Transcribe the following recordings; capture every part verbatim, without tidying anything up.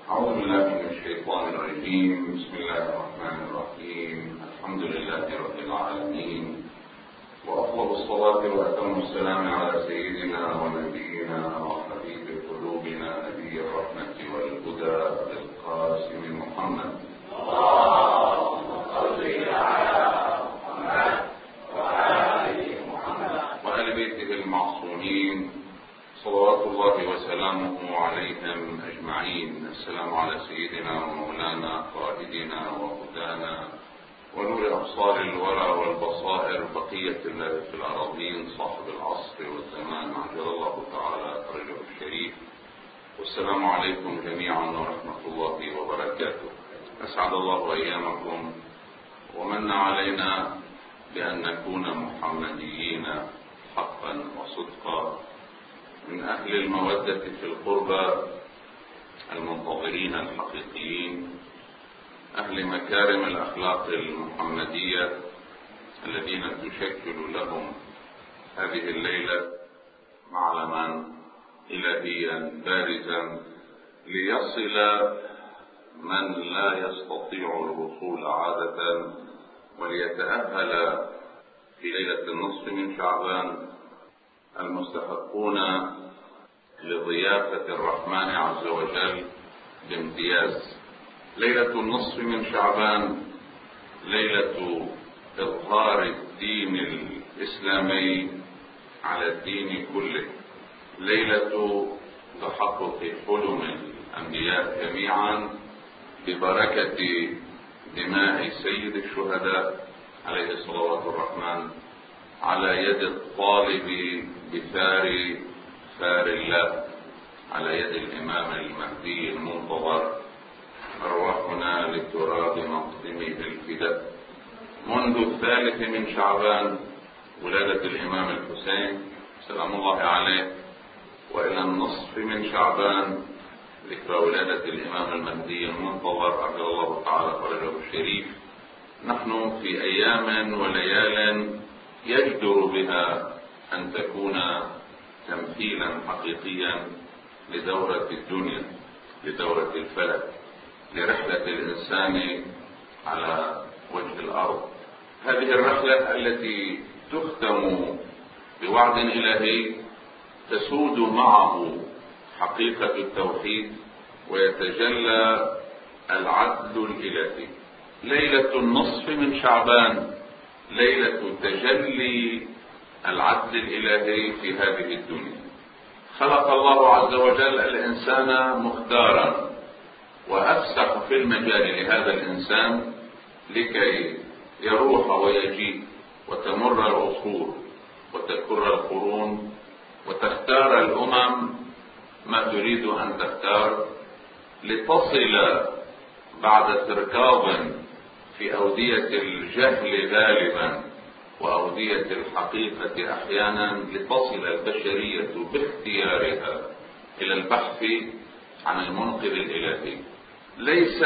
أعوذ بالله من الشيطان الرجيم. بسم الله الرحمن الرحيم. الحمد لله رب العالمين، وأفضل الصلاة وأتم السلام على سيدنا ونبينا وحبيب قلوبنا نبي الرحمة والهدى القاسم محمد. اللهم صل على محمد وآل محمد وآل بيته المعصومين صلوات الله وسلامه عليهم أجمعين. السلام على سيدنا ومولانا قائدنا وهدانا ونور أبصار الورى والبصائر بقية الله في الأراضين صاحب العصر والزمان عجل الله تعالى فرجه الشريف. والسلام عليكم جميعا ورحمة الله وبركاته. أسعد الله أيامكم ومن علينا بأن نكون محمديين حقا وصدقا، من أهل المودة في القربى المنتظرين الحقيقيين، أهل مكارم الأخلاق المحمدية الذين تشكل لهم هذه الليلة معلما إلهيا بارزا ليصل من لا يستطيع الوصول عادة وليتأهل في ليلة النصف من شعبان المستحقون لضيافة الرحمن عز وجل بامتياز. ليلة النصف من شعبان ليلة إظهار الدين الإسلامي على الدين كله، ليلة تحقق حلم الأنبياء جميعا ببركة دماء سيد الشهداء عليه صلوات الرحمن على يد الطالب بثار ثار الله، على يد الإمام المهدي المنتظر أرواحنا لتراب مقدمه الفداء. منذ الثالث من شعبان ولادة الإمام الحسين سلام الله عليه، وإلى النصف من شعبان ذكرى ولادة الإمام المهدي المنتظر عجل الله تعالى فرجه الشريف، نحن في أيام وليال يجدر بها أن تكون تمثيلا حقيقيا لدورة الدنيا، لدورة الفلك، لرحلة الإنسان على وجه الأرض. هذه الرحلة التي تختم بوعد إلهي تسود معه حقيقة التوحيد ويتجلى العدل الإلهي. ليلة النصف من شعبان ليلة تجلي العدل الإلهي في هذه الدنيا. خلق الله عز وجل الإنسان مختارا وأفسح في المجال لهذا الإنسان لكي يروح ويجيء وتمر العصور وتكر القرون وتختار الأمم ما تريد أن تختار، لتصل بعد تركاض في أودية الجهل غالبا وأودية الحقيقة أحيانا، لتصل البشرية باختيارها إلى البحث عن المنقذ الإلهي. ليس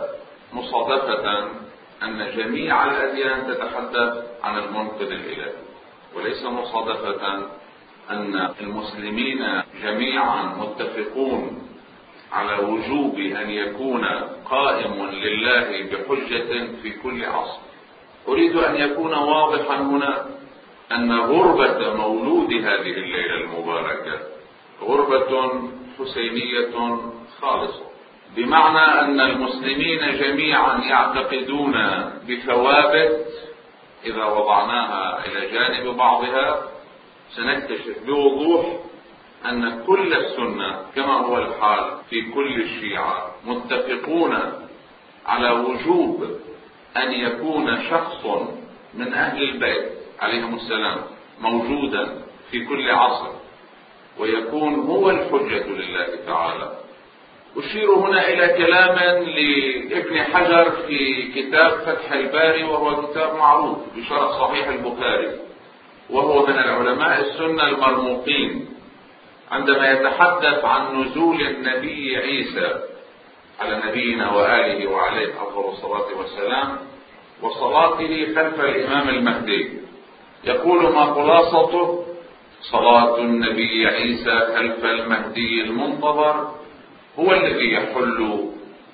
مصادفة أن جميع الأديان تتحدث عن المنقذ الإلهي، وليس مصادفة أن المسلمين جميعا متفقون على وجوب أن يكون قائم لله بحجة في كل عصر. أريد أن يكون واضحا هنا أن غربة مولود هذه الليلة المباركة غربة حسينية خالصة، بمعنى أن المسلمين جميعا يعتقدون بثوابت إذا وضعناها إلى جانب بعضها سنكتشف بوضوح أن كل السنة كما هو الحال في كل الشيعة متفقون على وجوب أن يكون شخص من أهل البيت عليهم السلام موجودا في كل عصر ويكون هو الحجة لله تعالى. أشير هنا إلى كلام لابن حجر في كتاب فتح الباري، وهو كتاب معروف بشرح صحيح البخاري، وهو من العلماء السنة المرموقين، عندما يتحدث عن نزول النبي عيسى على نبينا وآله وعليه أفضل الصلاة والسلام وصلاته خلف الإمام المهدي، يقول ما خلاصته: صلاة النبي عيسى خلف المهدي المنتظر هو الذي يحل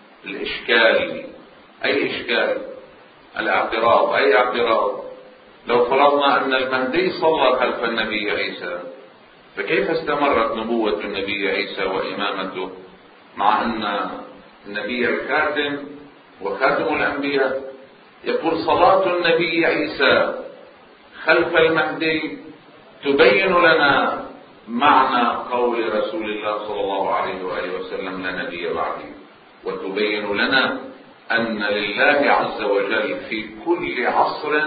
الإشكال. أي إشكال؟ الاعتراض. أي اعتراض؟ لو فرضنا أن المهدي صلى خلف النبي عيسى، فكيف استمرت نبوة النبي عيسى وإمامته مع أن النبي الخاتم وخاتم الأنبياء يقول صلاة النبي عيسى خلف المهدي تبين لنا معنى قول رسول الله صلى الله عليه وآله وسلم لا نبي بعده، وتبين لنا أن لله عز وجل في كل عصر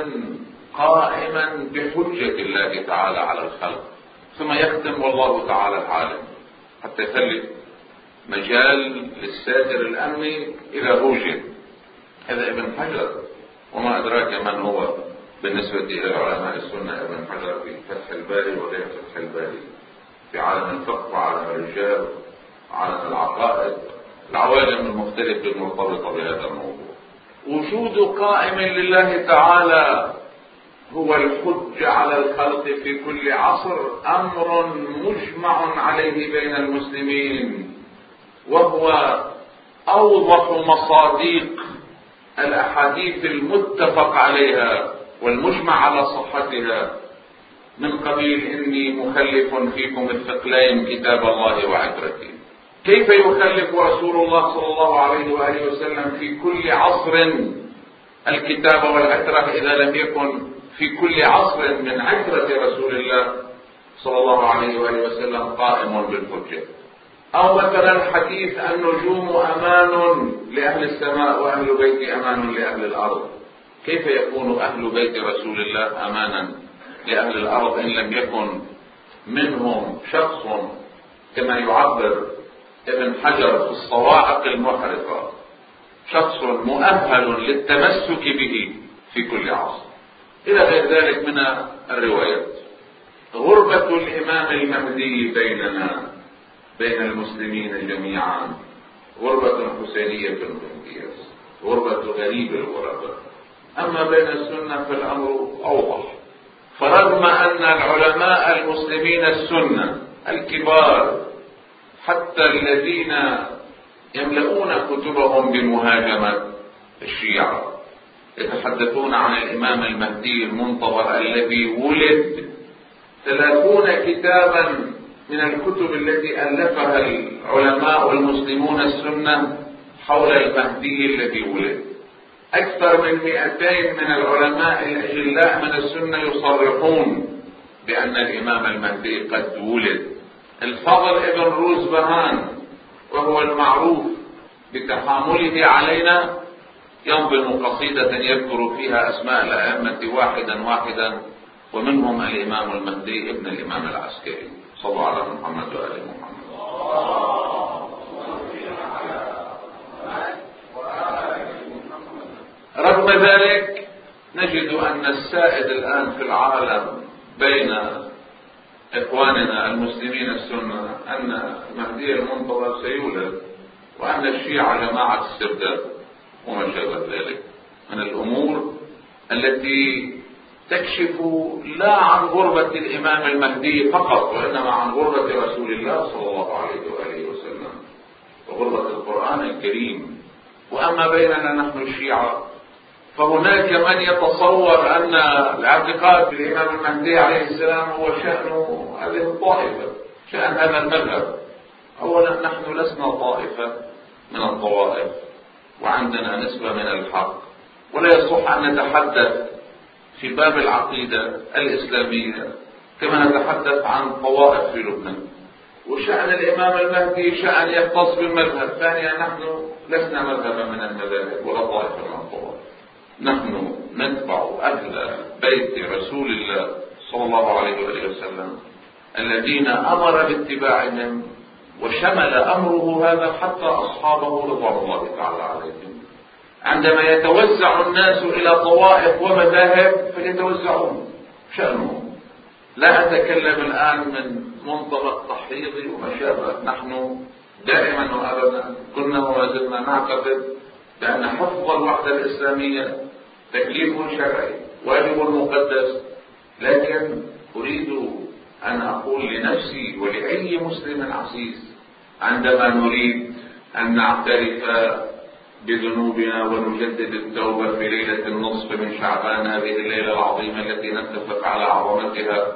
قائما بحجة الله تعالى على الخلق. ثم يختم والله تعالى العالم، حتى يخلي مجال للساتر الأمني إذا وجد. هذا ابن حجر، وما أدراك من هو بالنسبة إلى علماء السنة ابن حجر في فتح الباري وغير فتح الباري، في عالم الفقه وعالم الرجال وعالم العقائد، العوالم المختلفة المرتبطة بهذا الموضوع. وجود قائم لله تعالى هو الحج على الخلق في كل عصر أمر مجمع عليه بين المسلمين، وهو أوضح مصادق الأحاديث المتفق عليها والمجمع على صحتها، من قبيل إني مخلف فيكم الثقلين كتاب الله وعترتي. كيف يخلف رسول الله صلى الله عليه وآله وسلم في كل عصر الكتاب والعترة إذا لم يكن في كل عصر من عترة رسول الله صلى الله عليه وآله وسلم قائم بالحجة؟ أو مثلا حديث النجوم أمان لأهل السماء وأهل بيت أمان لأهل الأرض. كيف يكون أهل بيت رسول الله أمانا لأهل الأرض إن لم يكن منهم شخص كما يعبر ابن حجر في الصواعق المحرقة، شخص مؤهل للتمسك به في كل عصر، إلى غير ذلك من الروايات. غربة الإمام المهدي بيننا بين المسلمين جميعا غربة حسينية بامتياز، غربة غريب الغرباء. أما بين السنة فالأمر أوضح. فرغم أن العلماء المسلمين السنة الكبار حتى الذين يملؤون كتبهم بمهاجمة الشيعة يتحدثون عن الإمام المهدي المنتظر الذي ولد ثلاثون كتابا من الكتب التي ألفها العلماء المسلمون السنة حول المهدي الذي ولد. أكثر من مئتين من العلماء الأجلاء من السنة يصرحون بأن الإمام المهدي قد ولد. الفضل ابن روزبهان وهو المعروف بتحامله علينا ينظم قصيدة يذكر فيها أسماء الأئمة واحدا واحدا، ومنهم الإمام المهدي ابن الإمام العسكري. صلوا على محمد وآل محمد. رغم ذلك نجد أن السائد الآن في العالم بين إخواننا المسلمين السنة أن المهدي المنتظر سيولد، وأن الشيعة جماعة السرداب وما شابه ذلك من الأمور التي تكشف لا عن غربة الإمام المهدي فقط، وإنما عن غربة رسول الله صلى الله عليه وآله وسلم وغربة القرآن الكريم. وأما بيننا نحن الشيعة فهناك من يتصور أن الاعتقاد بالإمام المهدي عليه السلام هو شأن هذه الطائفة، شأن هذا المذهب. أولا نحن لسنا طائفة من الطوائف، وعندنا نسبة من الحق، ولا يصح أن نتحدث في باب العقيدة الإسلامية كما نتحدث عن طوائف في لبنان. وشأن الإمام المهدي شأن يختص بالمذهب. ثانيا نحن لسنا مذهبا من المذاهب ولا طائفة من الطوائف، نحن نتبع أهل بيت رسول الله صلى الله عليه وآله وسلم الذين أمر باتباعهم، وشمل أمره هذا حتى أصحابه رضوان الله تعالى عليهم. عندما يتوزع الناس إلى طوائف ومذاهب فليتوزعون شأنهم. لا أتكلم الآن من منطلق تحريضي وما شابه. نحن دائما وأبدا كنا وما زلنا نعتقد بأن حفظ الوحدة الإسلامية تكليف شرعي واجب مقدس، لكن أريد أن أقول لنفسي ولأي مسلم عزيز عندما نريد أن نعترف بذنوبنا ونجدد التوبة في ليلة النصف من شعبان، هذه الليلة العظيمة التي نتفق على عظمتها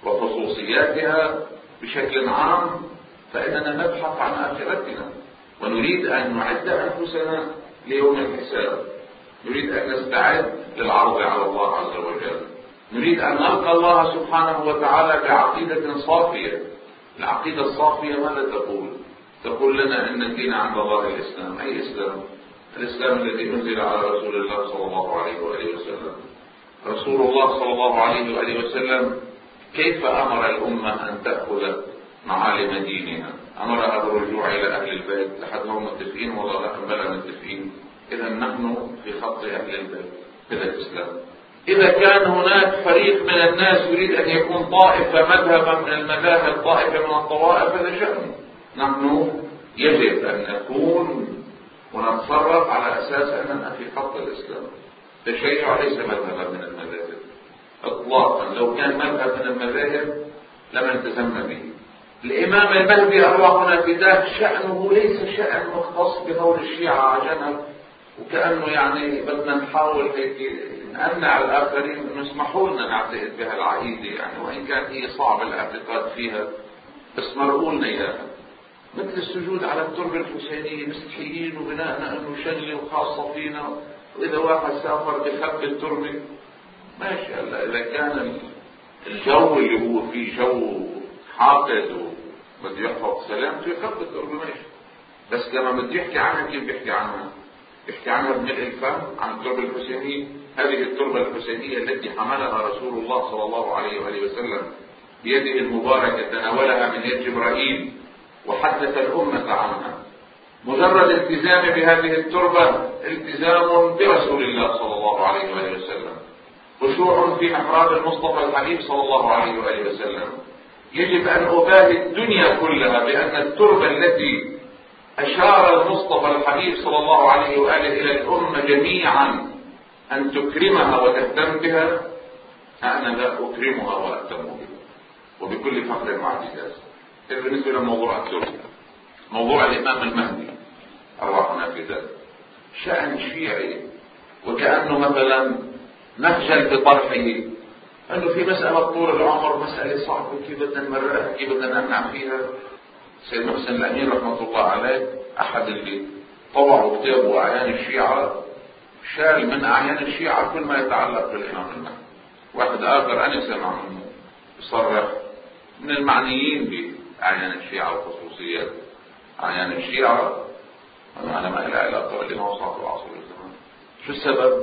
وخصوصياتها بشكل عام، فإننا نبحث عن آخرتنا ونريد أن نعد أنفسنا ليوم الحساب، نريد أن نستعد للعرض على الله عز وجل، نريد أن نلقى الله سبحانه وتعالى بعقيدة صافية. العقيدة الصافية ماذا تقول؟ تقول لنا أن الدين عند الله الإسلام. أي إسلام؟ الإسلام الذي أنزل على رسول الله صلى الله عليه وآله وسلم. رسول الله صلى الله عليه وآله وسلم كيف أمر الأمة أن تأخذ معالم دينها؟ أمرها بالرجوع إلى أهل البيت. لحد هم متفقين ولا لا؟ بلا متفقين. إذا نحن في خط أهل البيت، هذا الإسلام. إذا كان هناك فريق من الناس يريد أن يكون طائفة مذهبا من المذاهب، طائفة من الطوائف، هذا شأنه. نحن يجب أن نكون ونتصرف على أساس أننا في خط الإسلام. التشيع ليس مذهبا من المذاهب إطلاقا، لو كان مذهب من المذاهب لما التزمنا به. الإمام المهدي أرواحنا فداه شأنه ليس شأن مختص بقول الشيعة عجنا، وكأنه يعني بدنا نحاول هيك نمنع الآخرين أن يسمحوا لنا نعتقد بها العقيدة، يعني وإن كان هي صعب الاعتقاد فيها بس مرقوا لنا إياها. مثل السجود على التربة الحسينية، مستحيين وبناءنا أنه شغلة وخاصة فينا، وإذا واحد سافر بخب التربة ماشي. هلا إذا كان الجو اللي هو فيه جو حاقد وبده يحفظ سلامته يخب التربة ماشي، بس لما بده يحكي عنها كيف بيحكي عنها؟ يحكي عنها بملء الفم عن التربة الحسينية. هذه التربة الحسينية التي حملها رسول الله صلى الله عليه وآله وسلم بيده المباركة، تناولها من يد جبرائيل وحدث الأمة عنها. مجرد التزام بهذه التربة التزام برسول الله صلى الله عليه وآله وسلم، خشوع في محراب المصطفى الحبيب صلى الله عليه وآله وسلم. يجب أن أباهي الدنيا كلها بأن التربة التي أشار المصطفى الحبيب صلى الله عليه وآله إلى الأمة جميعا أن تكرمها وتهتم بها، أنا لا أكرمها وأهتم بها وبكل فخر وعزيز. بالنسبة لموضوع التربة، موضوع الإمام المهدي أرواحنا في ذلك شأن شيعي، وكأنه مثلا نخجل بطرحه أنه في مسألة طول العمر مسألة صعبة كيف بدنا نمررها، كيف بدنا نمنع فيها. سيد محسن الأمين رحمة الله عليه أحد اللي طبعوا كتابه أعيان الشيعة شال من أعيان الشيعة كل ما يتعلق بالإمام المهدي. واحد آخر أنا سمع منه يصرح من المعنيين بأعيان الشيعة وخصوصيات أعيان الشيعة، أنا ما إلى علاقة اللي ما وصلت العصر الزمان. شو السبب؟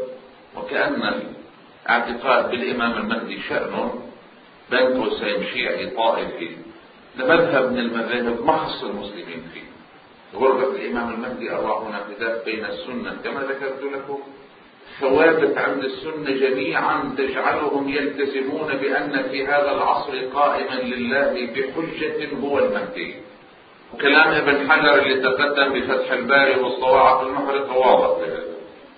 وكأن الاعتقاد بالإمام المهدي شأنه بين قوسين شيعي طائفي لمذهب من المذاهب ما خص المسلمين فيه. غربة الإمام المهدي أرواحنا فداء بين السنة كما ذكرت لكم، ثوابت عند السنة جميعا تجعلهم يلتزمون بأن في هذا العصر قائما لله بحجة هو المهدي. وكلام ابن حجر اللي تقدم بفتح الباري والصواعق المحرقة واضح بهذا.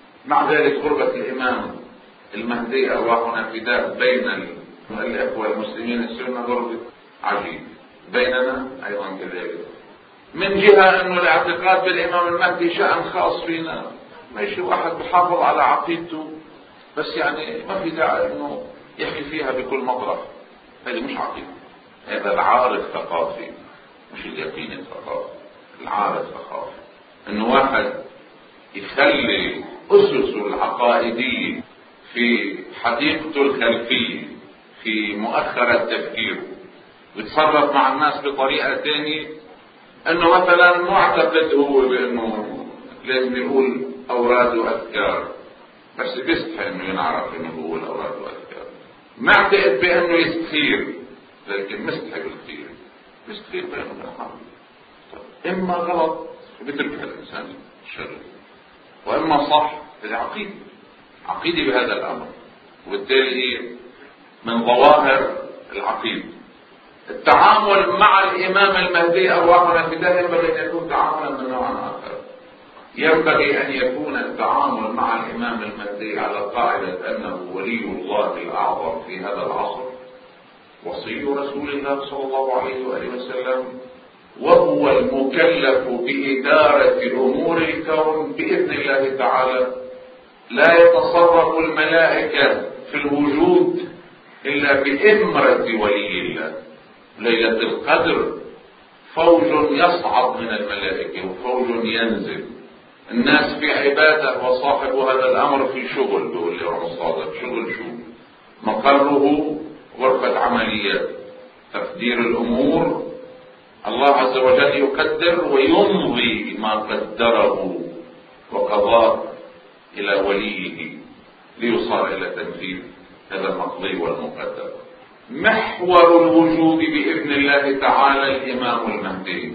مع ذلك غربة الإمام المهدي أرواحنا فداء بين الإخوة المسلمين السنة غربة عجيب، بيننا أيضا كذلك. من جهة أنه الاعتقاد بالإمام المهدي شأن خاص فينا، ماشي واحد بحافظ على عقيدته بس يعني ما في داعي أنه يحكي فيها بكل مطرح، هذه مش عقيدة، هذا العارض ثقافي مش اليقين الثقافي. العارض ثقافي أنه واحد يخلي أسسه العقائدية في حديقته الخلفية في مؤخرة تفكيره ويتصرف مع الناس بطريقة تانية، انه مثلا معتقد هو بانه لازم يقول اوراد واذكار بس بيستحي انه ينعرف انه هو الاوراد واذكار، معتقد بانه يستخير لكن مستحي بالخير، يستخير بانه بالحرب. اما غلط بتركها الانسان الشر، واما صح العقيدة عقيدة بهذا الامر، وبالتالي هي من ظواهر العقيدة. التعامل مع الإمام المهدي أرواحنا فداه ينبغي أن يكون تعاملا من نوع آخر. ينبغي أن يكون التعامل مع الإمام المهدي على قاعدة أنه ولي الله الأعظم في هذا العصر، وصي رسول الله صلى الله عليه وآله وسلم، وهو المكلف بإدارة أمور الكون بإذن الله تعالى. لا يتصرف الملائكة في الوجود إلا بإمرة ولي الله. ليلة القدر فوج يصعد من الملائكة وفوج ينزل، الناس في عبادة وصاحب هذا الأمر في شغل. بيقول لي رب الصادق شغل شو؟ مقره غرفة عمليات تقدير الأمور. الله عز وجل يقدر ويمضي ما قدره وقضاه إلى وليه ليصار إلى تنفيذ هذا المقضي والمقدر. محور الوجود بإذن الله تعالى الإمام المهدي.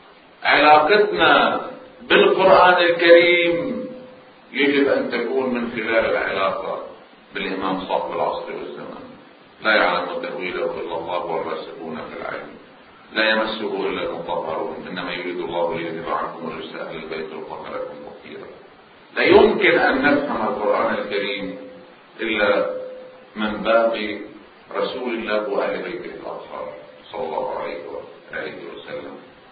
علاقتنا بالقرآن الكريم يجب أن تكون من خلال العلاقة بالإمام صاحب العصر والزمان. لا يعلم تأويله إلا الله والراسخون في العلم، لا يمسه إلا المطهرون، إنما يريد الله ليذهب عنكم الرجس أهل البيت ويطهركم تطهيرا. لا يمكن أن نفهم القرآن الكريم إلا من باب رسول الله وأهل بيته الأطهار صلى الله عليه وآله وسلم.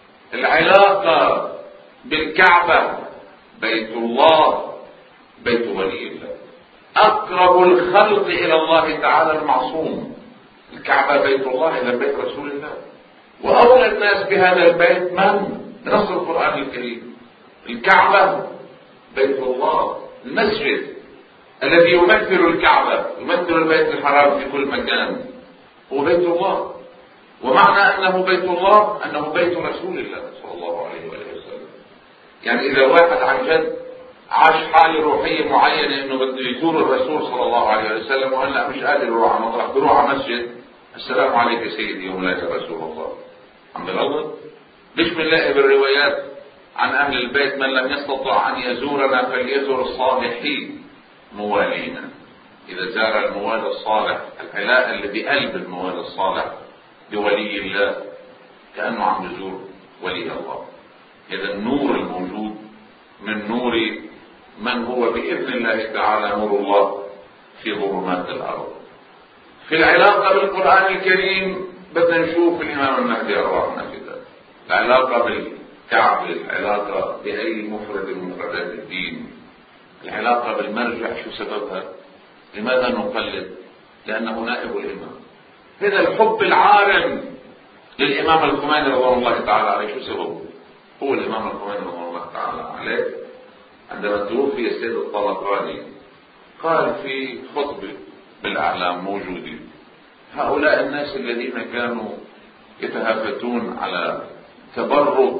العلاقة بالكعبة بيت الله بيت ولي الله، أقرب الخلق إلى الله تعالى المعصوم. الكعبة بيت الله إلى بيت رسول الله، وأولى الناس بهذا البيت من؟ بنص القرآن الكريم. الكعبة بيت الله، المسجد الذي يمثل الكعبة يمثل البيت الحرام في كل مكان هو بيت الله. ومعنى أنه بيت الله أنه بيت رسول الله صلى الله عليه وآله وسلم. يعني إذا واحد عن جد عاش حالة روحية معينة إنه بده يزور الرسول صلى الله عليه وسلم وهلا مش قادر يروح على مطرح، بيروح على مسجد السلام عليك يا سيدي ومولاي رسول الله. عم بغلط؟ ليش بنلاقي بالروايات عن أهل البيت من لم يستطع أن يزورنا فليزور الصالحين موالينا. إذا زار الموالي الصالح، العلاقة اللي بقلب الموالي الصالح بولي الله كأنه عم يزور ولي الله. إذا النور الموجود من نور من هو بإذن الله تعالى نور الله في ظلمات الأرض. في العلاقة بالقرآن الكريم بدنا نشوف الإمام المهدي أرواحنا في ذلك. العلاقة بالكعبة، العلاقة بأي مفرد من مفردات الدين، العلاقة بالمرجع شو سببها؟ لماذا نقلد؟ لأنه نائب الإمام. هذا الحب العارم للإمام الخميني رضوان الله تعالى عليه شو سببه؟ هو الإمام الخميني رضوان الله تعالى عليه عندما توفي السيد الطلقاني قال في خطبة بالأعلام موجودة: هؤلاء الناس الذين كانوا يتهافتون على تبرك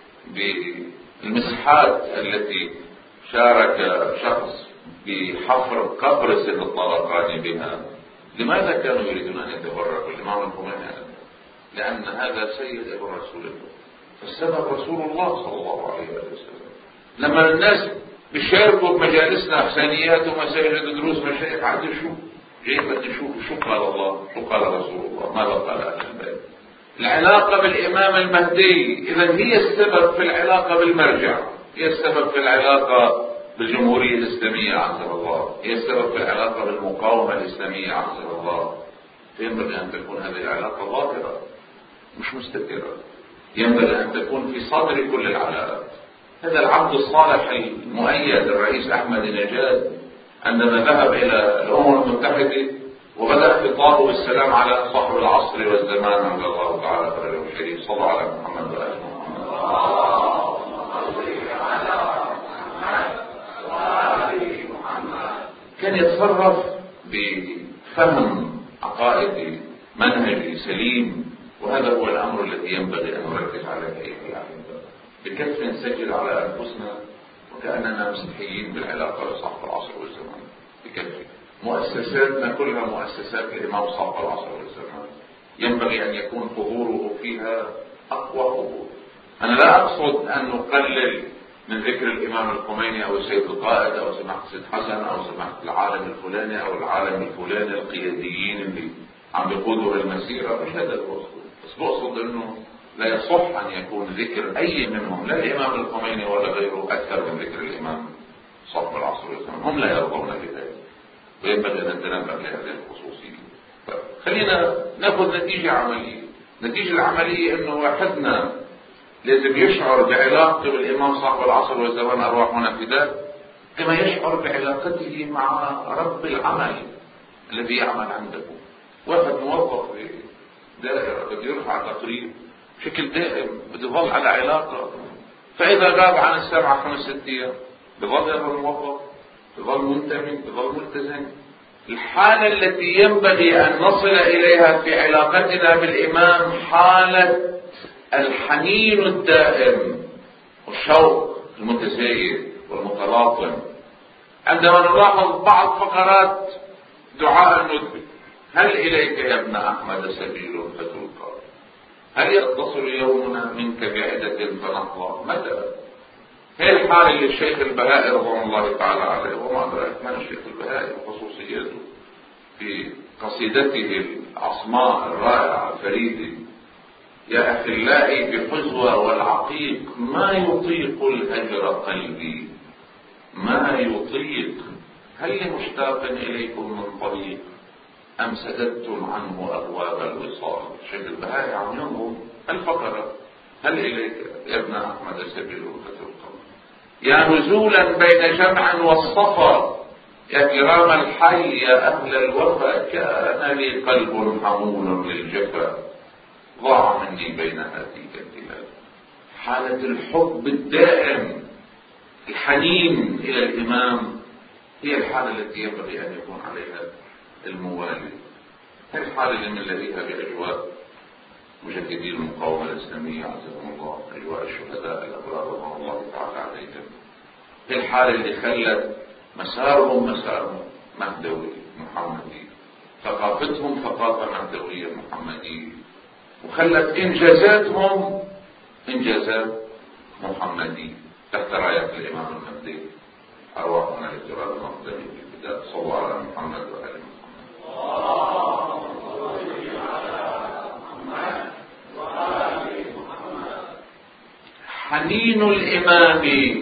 بالمسحات التي شارك شخص بحفر قبر سيد الطلقاني بها، لماذا كانوا يريدون أن يتبركوا؟ الإمام الخميني لأن هذا سيد ابن رسول الله، فالسبب رسول الله صلى الله عليه وسلم. لما الناس بيشاركوا بمجالسنا حسانيات ومساجد دروس مشايخ، عاد شو جاي بدنا نشوف شو قال الله شو قال رسول الله ماذا قال أهل البيت. العلاقة بالإمام المهدي إذا هي السبب في العلاقة بالمرجع، هي السبب في العلاقة بالجمهورية الإسلامية عزها الله، هي السبب في العلاقة بالمقاومة الإسلامية عزها الله. ينبغي أن تكون هذه العلاقة ظاهرة مش مستترة، ينبغي أن تكون في صدر كل العلاقات. هذا العبد الصالح المؤيد الرئيس أحمد نجاد عندما ذهب إلى الأمم المتحدة وبدأ خطابه بالسلام على صاحب العصر والزمان عند الله تعالى خير الشريف صلى الله على محمد وآل محمد. كان يتصرف بفهم عقائدي منهجي سليم، وهذا هو الأمر الذي ينبغي أن نركز عليه أيها الأحبة. بكيف نسجل على أنفسنا وكأننا مستحيين بالعلاقة بصاحب العصر والزمان. بكيف مؤسساتنا كلها مؤسسات الإمام صاحب العصر والزمان، ينبغي أن يكون حضوره فيها أقوى حضور. أنا لا أقصد أن نقلل من ذكر الإمام الخميني أو السيد القائد أو سماحة السيد حسن أو سماحة العالم الفلاني أو العالم الفلاني القياديين اللي عم بيقودوا المسيرة، مش هذا القصد. بس بقصد أنه لا يصح أن يكون ذكر أي منهم، لا الإمام الخميني ولا غيره، أكثر من ذكر الإمام صاحب العصر والزمان. هم لا يرضون بذلك وينبغي أن نتنبه لهذه الخصوصية. خلينا نأخذ نتيجة عملية. النتيجة العملية أنه واحدنا لازم يشعر بعلاقته بالإمام صاحب العصر والزمان أرواحنا فداء، كما يشعر بعلاقته مع رب العمل الذي يعمل عنده. واحد موظف في دائرة بده يرفع تقرير بشكل دائم، بده يظل على علاقة، فإذا غاب عن السبعة خمس ست أيام بظل هذا الموظف بظل منتمي بظل ملتزم. الحالة التي ينبغي أن نصل إليها في علاقتنا بالإمام حالة الحنين الدائم والشوق المتزايد والمتلاطم. عندما نلاحظ بعض فقرات دعاء الندبي: هل إليك يا ابن أحمد سبيل فتلقى، هل يتصل يومنا منك بعدة فنحظى، متى؟ هي الحالة اللي الشيخ البهائي رضوان الله تعالى عليه، وما أدراك من الشيخ البهائي وخصوصيته في قصيدته العصماء الرائعة الفريدة: يا أخلائي بحزوة والعقيق ما يطيق الهجر قلبي، ما يطيق، هل لمشتاق إليكم من طريق أم سددتم عنه أبواب الوصال. الشيخ البهائي عم ينظم الفقرة: هل إليك يا ابن أحمد سبيل فتلقى، يا نزولا بين جمع والصفا، يا كرام الحي يا أهل الوفا، كان لي قلب حمول للجفا، ضاع مني بين هاتيك التلال. حالة الحب الدائم الحنين إلى الإمام هي الحالة التي ينبغي أن يكون عليها الموالي. هذه الحالة اللي بنلاقيها بأجواء مجددي المقاومة الإسلامية عزهم الله، أجواء الشهداء الأبرار رضوان الله تعالى عليهم. هي الحالة اللي خلت مسارهم مسار مهدوي محمدي، ثقافتهم ثقافة مهدوية محمدية، وخلت إنجازاتهم إنجازات محمدية تحت راية الإمام المهدي. أرواحنا للتراب المقدمي في البداية. صلوا على محمد وآل محمد. حنين الإمام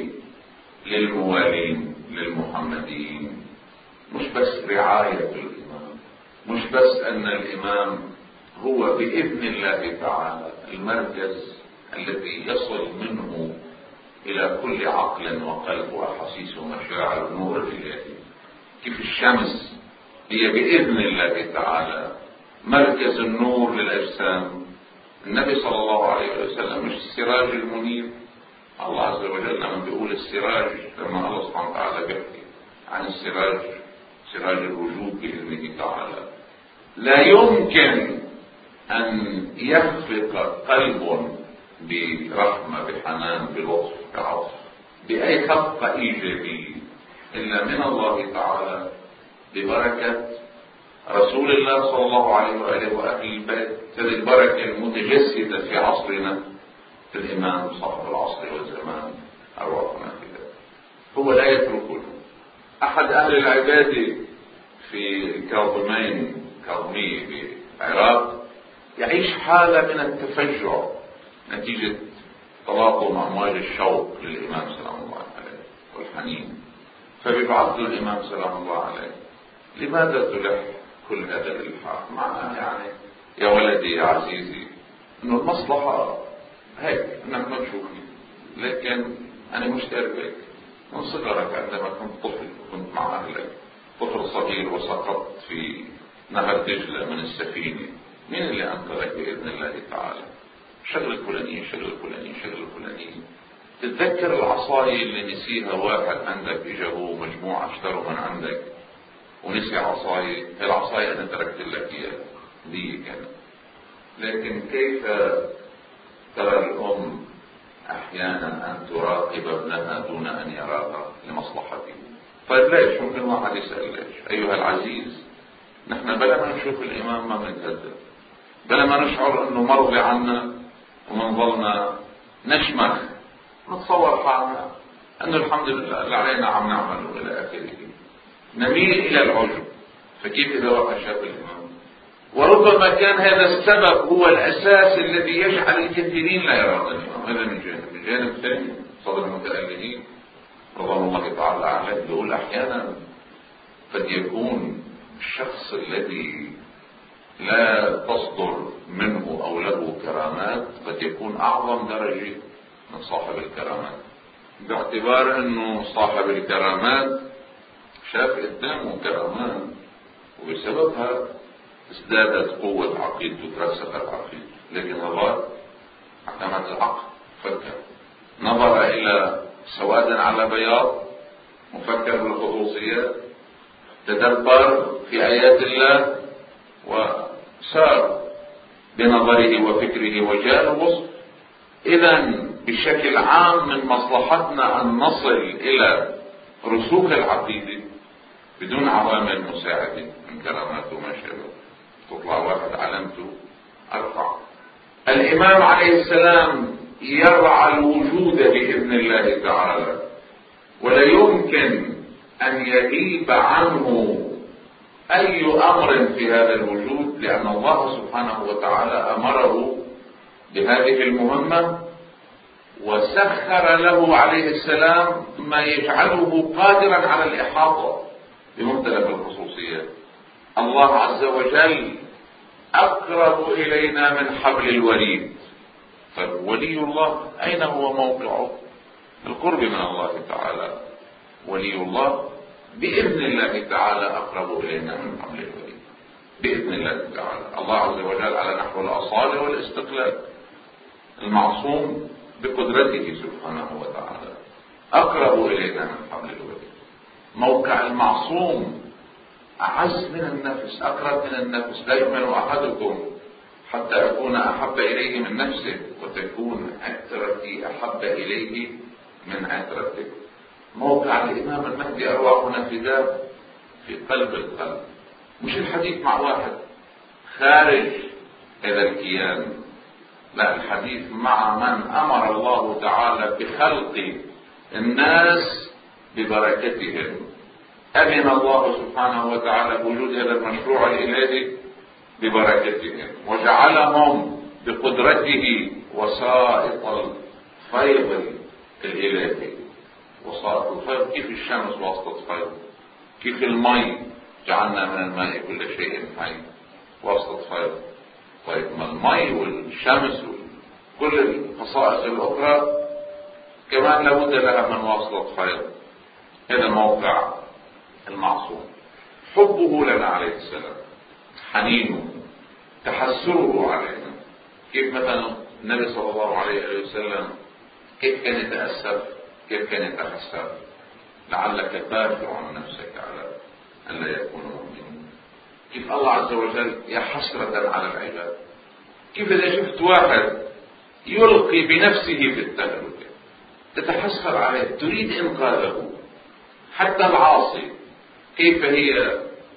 للموالين للمحمديين، مش بس رعاية الإمام، مش بس أن الإمام هو بإذن الله تعالى المركز الذي يصل منه إلى كل عقل وقلب وأحاسيس ومشاعر نور الإلهي، كيف الشمس هي بإذن الله تعالى مركز النور للأجسام. النبي صلى الله عليه وسلم مش السراج المنير. الله عز وجل لما بيقول السراج، لما الله سبحانه وتعالى بيحكي عن السراج، سراج الوجود بإذنه تعالى، لا يمكن أن يخفق قلب برحمة بحنان بلطف بعطف بأي خفقة إيجابية إلا من الله تعالى ببركة رسول الله صلى الله عليه وآله وأهل البيت. هذه البركة المتجسدة في عصرنا في الإمام صاحب العصر والزمان أرواحنا فداء. هو لا يتركنا. أحد أهل العبادة في كاظمين كاظمية بالعراق يعيش حالة من التفجع نتيجة تلاطم أمواج الشوق للإمام سلام الله عليه والحنين، فبيبعث له الإمام سلام الله عليه: لماذا تلح كل هذا الإلحاح؟ معنى يعني يا ولدي يا عزيزي إنه المصلحة هيك إنك ما تشوفني، لكن أنا مشتاق لك من صغرك. عندما كنت طفل وكنت مع أهلك طفل صغير وسقطت في نهر دجلة من السفينة، مين اللي أنقذك بإذن الله تعالى؟ شغل الفلانية شغل الفلانية شغل الفلانية. تتذكر العصاية اللي نسيها واحد عندك، إجابوه مجموعة اشتروا من عندك ونسي عصاية، هي العصاية أنا تركت لك إياها دي كانت. لكن كيف ترى الأم أحيانا أن تراقب ابنها دون أن يراها لمصلحته؟ طيب ليش؟ ممكن واحد يسأل ليش؟ أيها العزيز، نحن بلا ما نشوف الإمام ما بنتهدد، بلا ما نشعر أنه مرضي عنا ومنظلنا نشمخ نتصور حالنا أنه الحمد لله اللي علينا عم نعمله إلى آخره، نميل إلى العجب. فكيف إذا واحد شاف الإمام؟ وربما كان هذا السبب هو الأساس الذي يجعل الكثيرين لا يرون الإمام. هذا من جانب. من جانب ثاني صدر المتألهين رضوان الله تعالى عليه بيقول أحيانا قد يكون الشخص الذي لا تصدر منه أو له كرامات قد يكون أعظم درجة من صاحب الكرامات، باعتبار انه صاحب الكرامات شاف قدامه كرامات وبسببها ازدادت قوة عقيدته وترسخت عقيدته. لكن الله اعتمد العقل، فكر، نظر الى سواد على بياض، مفكر بالخصوصيات، تدبر في آيات الله وسار بنظره وفكره وجاء الوصف. إذا بشكل عام من مصلحتنا أن نصل إلى رسوخ العقيدة بدون عوامل مساعدة من كرامات وما شابه. تطلع واحد علامته أرفع. الإمام عليه السلام يرعى الوجود بإذن الله تعالى، ولا يمكن أن يغيب عنه أي أمر في هذا الوجود، لأن الله سبحانه وتعالى أمره بهذه المهمة وسخر له عليه السلام ما يجعله قادرا على الإحاطة بمختلف الخصوصيات. الله عز وجل أقرب إلينا من حبل الوريد. فولي الله أين هو موقعه؟ القرب من الله تعالى. ولي الله بإذن الله تعالى أقرب إلينا من حبل الوريد بإذن الله تعالى. الله عز وجل على نحو الأصالة والاستقلال، المعصوم بقدرته سبحانه وتعالى أقرب إلينا من حبل الوريد. موقع المعصوم أعز من النفس، أقرب من النفس. لا يؤمن أحدكم حتى أكون أحب إليه من نفسه وتكون عترتي أحب إليه من عترته. موقع الإمام المهدي أرواحنا فداء في قلب القلب، مش الحديث مع واحد خارج هذا الكيان، لا، الحديث مع من أمر الله تعالى بخلق الناس ببركتهم. أذن الله سبحانه وتعالى بوجود هذا المشروع الإلهي ببركتهم، وجعلهم بقدرته وسائط الفيض الإلهي. وسائط الفيض كيف الشمس واسطة فيض، كيف المي جعلنا من الماء كل شيء حي واسطة فيض. طيب ما المي والشمس وكل الخصائص الأخرى كمان لابد لها من واسطة فيض. هذا موقع المعصوم. حبه لنا عليه السلام، حنينه، تحسره علينا. كيف مثلا النبي صلى الله عليه وسلم كيف كان يتأسف، كيف كان يتحسر. لعلك باخع عن نفسك على أن لا يكونوا مؤمنين. كيف الله عز وجل يا حسرة على العباد. كيف إذا شفت واحد يلقي بنفسه في التهلكة تتحسر عليه، تريد إنقاذه. حتى العاصي كيف هي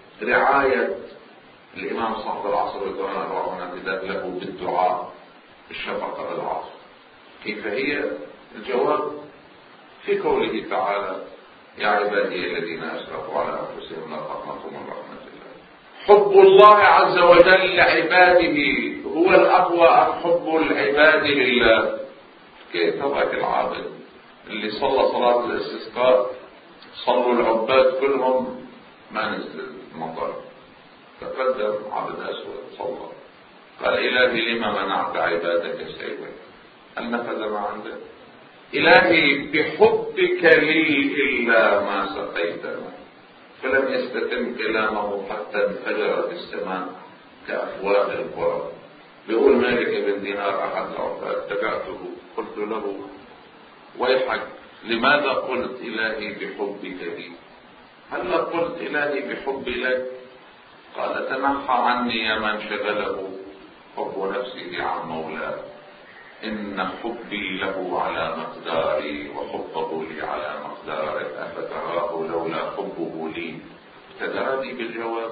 رعاية الإمام صاحب العصر والزمان أرواحنا فداء له بالدعاء الشفقة بالعاصي. كيف هي الجواب في قوله تعالى يا عبادي الذين أسرفوا على أنفسهم لا تقنطوا من رحمة الله. حب الله عز وجل لعباده هو الأقوى أم حب العباد لله؟ كيف هذاك العابد اللي صلى صلاة الاستسقاء صلوا العباد كلهم ما نزل المطر، تقدم عبد أسود صلى قال إلهي لما منعت عبادك سيبك، هل نفذ ما عندك؟ إلهي بحبك لي إلا ما سقيتنا. فلم يستتم كلامه حتى انفجرت السماء كأفواه القرى. بيقول مالك بن دينار أحد العباد تبعته قلت له ويحك لماذا قلت إلهي بحبك لي؟ هل قلت إلهي بحبي لك؟ قال تنحى عني يا من شغله حب نفسه عن مولاه. إن حبي له على مقداري وحبه لي على مقداره، أفتراه لولا حبه لي ابتدأني بالجواب.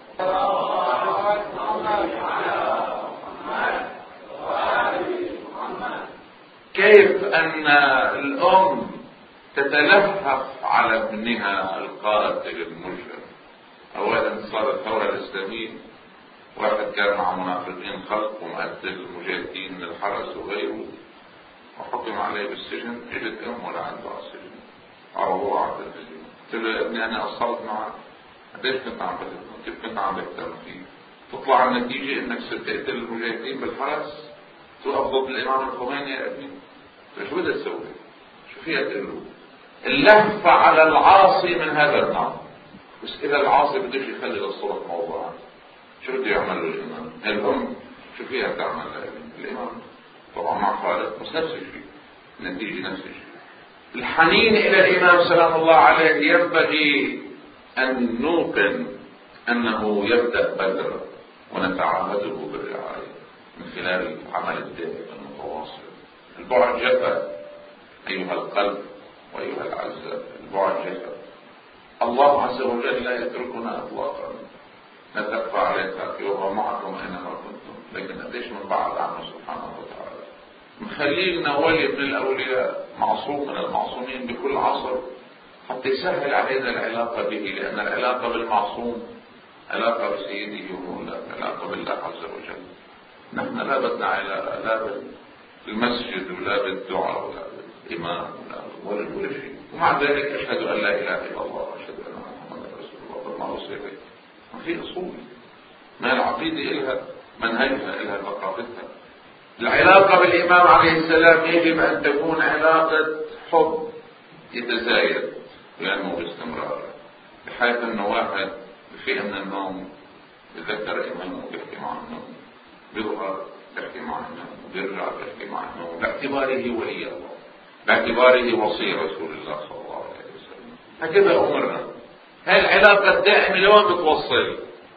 كيف أن الأم تتلهف على ابنها القاتل المجرم. أولا صارت الثورة الإسلامية، واحد كان مع منافقين خلق ومقتل المجاهدين من الحرس وغيره وحكم عليه بالسجن. اجت امه لعنده على السجن، عرضوه على التلفزيون. قلت له يا ابني انا قصرت معك، قديش كنت عم بتهتم، كيف كنت عم بهتم فيه؟ تطلع النتيجه انك صرت تقتل المجاهدين بالحرس، توقف ضد الامام الخميني يا ابني. شو بدها تسوي؟ شو فيها تقول له؟ اللهف على العاصي من هذا النوع. بس إذا العاصي بدوش يخلي للصورة موضوعا، شو بده يعمل له الإمام؟ الأم شو فيها تعمل الإمام؟ طبعا مع خالد بس نفس الشيء، النتيجة نفس الشيء. الحنين إلى الإمام سلام الله عليه ينبغي أن نوقن أنه يبدأ بدر ونتعهده بالرعاية من خلال العمل الدائم المتواصل. البعد جفا أيها القلب وأيها الأعزاء، البعد جفا. الله عز وجل لا يتركنا إطلاقا، لا تخفى عليك وهو معكم أينما كنتم، لكن قديش من بعد عنه سبحانه وتعالى. مخلينا ولي من الأولياء، معصوم من المعصومين بكل عصر، حتى يسهل علينا العلاقة به، لأن العلاقة بالمعصوم علاقة بسيده ومولاه، علاقة بالله عز وجل. نحن لا بدنا علاقة لا بالمسجد ولا بالدعاء ولا بالإمام ولا ولا شيء. ومع ذلك أشهد أن لا إله إلا الله وأشهد أن محمدا رسول الله بالمعروف والسيئة. ما في أصول، ما العقيدة إلها منهجها، إلها ثقافتها. العلاقة بالإمام عليه السلام يجب أن تكون علاقة حب يتزايد وينمو باستمرار، بحيث أنه واحد بفيق من النوم يذكر إمامه بيحكي مع النوم، بيظهر بيحكي مع النوم، بيرجع بيحكي مع النوم، باعتباره ولي الله، باعتباره وصي رسول الله صلى الله عليه وسلم. هكذا أمرنا. هاي العلاقة الدائمة لوين بتوصل؟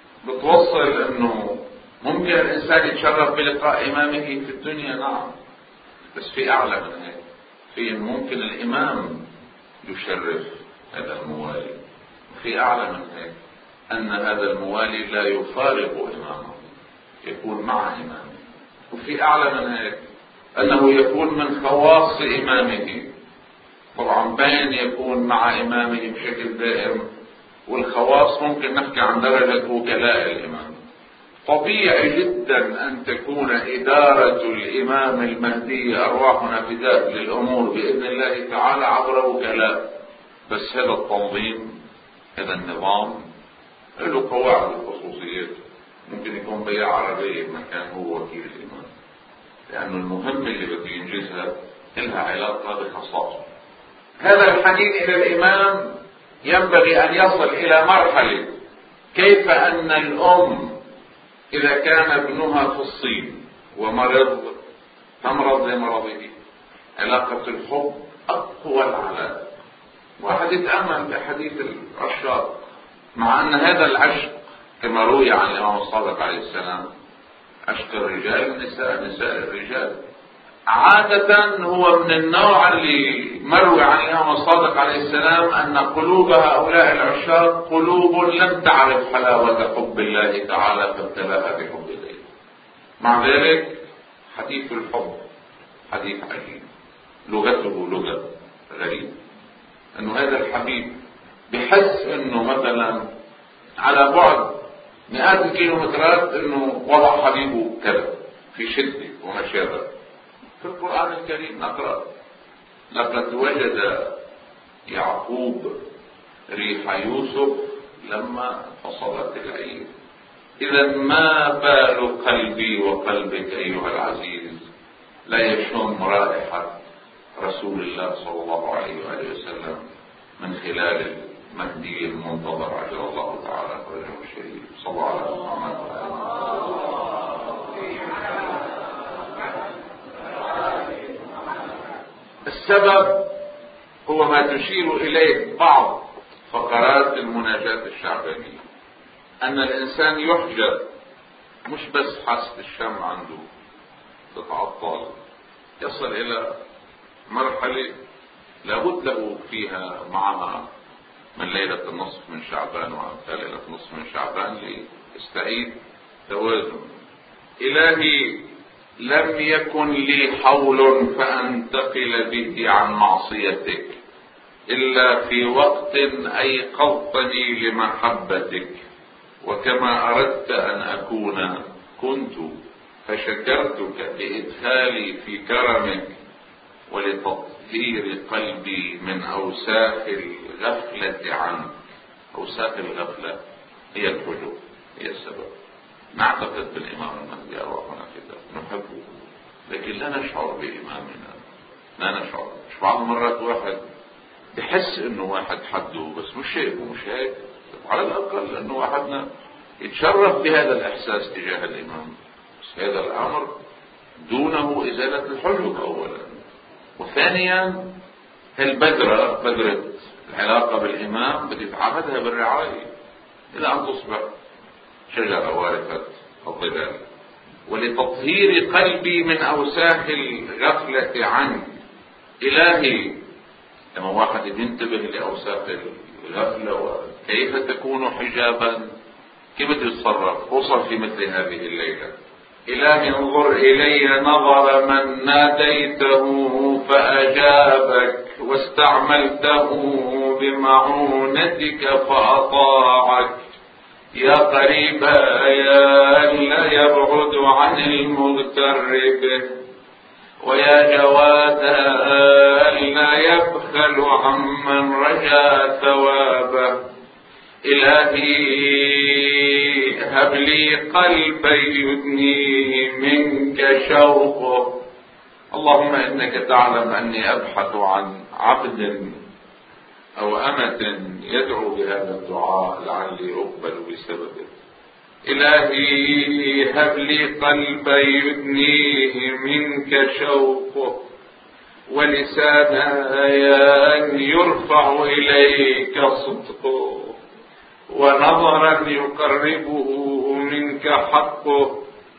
بتوصل أنه ممكن الإنسان يتشرف بلقاء إمامه في الدنيا، نعم، بس في أعلى من هيك، في ممكن الإمام يشرف هذا الموالي، وفي أعلى من هيك أن هذا الموالي لا يفارق إمامه، يكون مع إمامه. وفي أعلى من هيك أنه يكون من خواص إمامه. طبعا بين يكون مع إمامه بشكل دائم، والخواص ممكن نحكي عن درجة وكلاء الإمام. طبيعي جدا أن تكون إدارة الإمام المهدي أرواحنا فداء للأمور بإذن الله تعالى عبر وكلاء، بس هذا التنظيم، هذا النظام له قواعد وخصوصيات. ممكن يكون بياع عربية مكان هو وكيل الإمام، لأنه المهمة اللي بده ينجزها لها علاقة بخصائصه. هذا الحنين إلى الإمام ينبغي أن يصل إلى مرحلة كيف أن الأم إذا كان ابنها في الصين ومرض تمرض لمرضه، علاقة الحب أقوى العلاقة. واحد يتأمل بحديث العشاق، مع أن هذا العشق كما روي عن الإمام الصادق عليه السلام، عشق الرجال النساء، نساء الرجال، عادة هو من النوع اللي مروي عن الإمام الصادق عليه السلام أن قلوب هؤلاء العشاق قلوب لم تعرف حلاوة حب الله تعالى فابتلاها بحب الله. مع ذلك حديث الحب حديث عجيب، لغته لغة غريبة، أنه هذا الحبيب بحس أنه مثلا على بعد مئات الكيلومترات أنه وضع حبيبه كذا في شدة ومشابه. في القرآن الكريم نقرأ: لقد وجد يعقوب ريح يوسف لما فصلت العير. إذا ما بال قلبي وقلبك أيها العزيز لا يشم رائحة رسول الله صلى الله عليه وآله وسلم من خلال المهدي المنتظر عجل الله تعالى فرجه الشريف صلى الله عليه وسلم. السبب هو ما تشير إليه بعض فقرات المناجاة الشعبانية، أن الإنسان يحجب، مش بس حاسة الشم عنده تتعطل، يصل إلى مرحلة لابد له فيها معها من ليلة النصف من شعبان وأمثال ليلة النصف من شعبان ليستعيد توازن. إلهي لم يكن لي حول فأنتقل به عن معصيتك إلا في وقت أيقظتني لمحبتك، وكما أردت أن أكون كنت، فشكرتك بإدخالي في كرمك ولتطهير قلبي من أوساخ الغفلة عنك. أوساخ الغفلة هي الحجب، هي السبب. نعتقد بالإمام المهدي أرواحنا كده، نحبه، لكن لا نشعر بإمامنا، لا نشعر. مش بعض المرات واحد بحس انه واحد حده بس مش هيك ومش هيك، على الاقل انه واحدنا يتشرف بهذا الاحساس تجاه الامام، بس هذا الامر دونه ازالة الحجب اولا. وثانيا البذرة، بذرة العلاقة بالامام بدي تعهدها بالرعاية الى ان تصبح شجرة وارثة الظلال. ولتطهير قلبي من اوساخ الغفلة عنك الهي، لما واحد ينتبه لاوساخ الغفلة وكيف تكون حجابا، كيف يتصرف خصوصا في مثل هذه الليلة. إلهي انظر إلي نظر من ناديته فأجابك، واستعملته بمعونتك فأطاعك. يا قريبا يا لا يبعد عن المغتر به، ويا جوادا لا يبخل عمن رجا ثوابه. إلهي هب لي قلبا يدنيه منك شوقه. اللهم إنك تعلم أني أبحث عن عبد أو أمة يدعو بهذا الدعاء لعلي أقبل بسببه. إلهي هب لي قلبا يدنيه منك شوقه، ولسانا يرفع إليك صدقه، ونظرا يقربه منك حقه.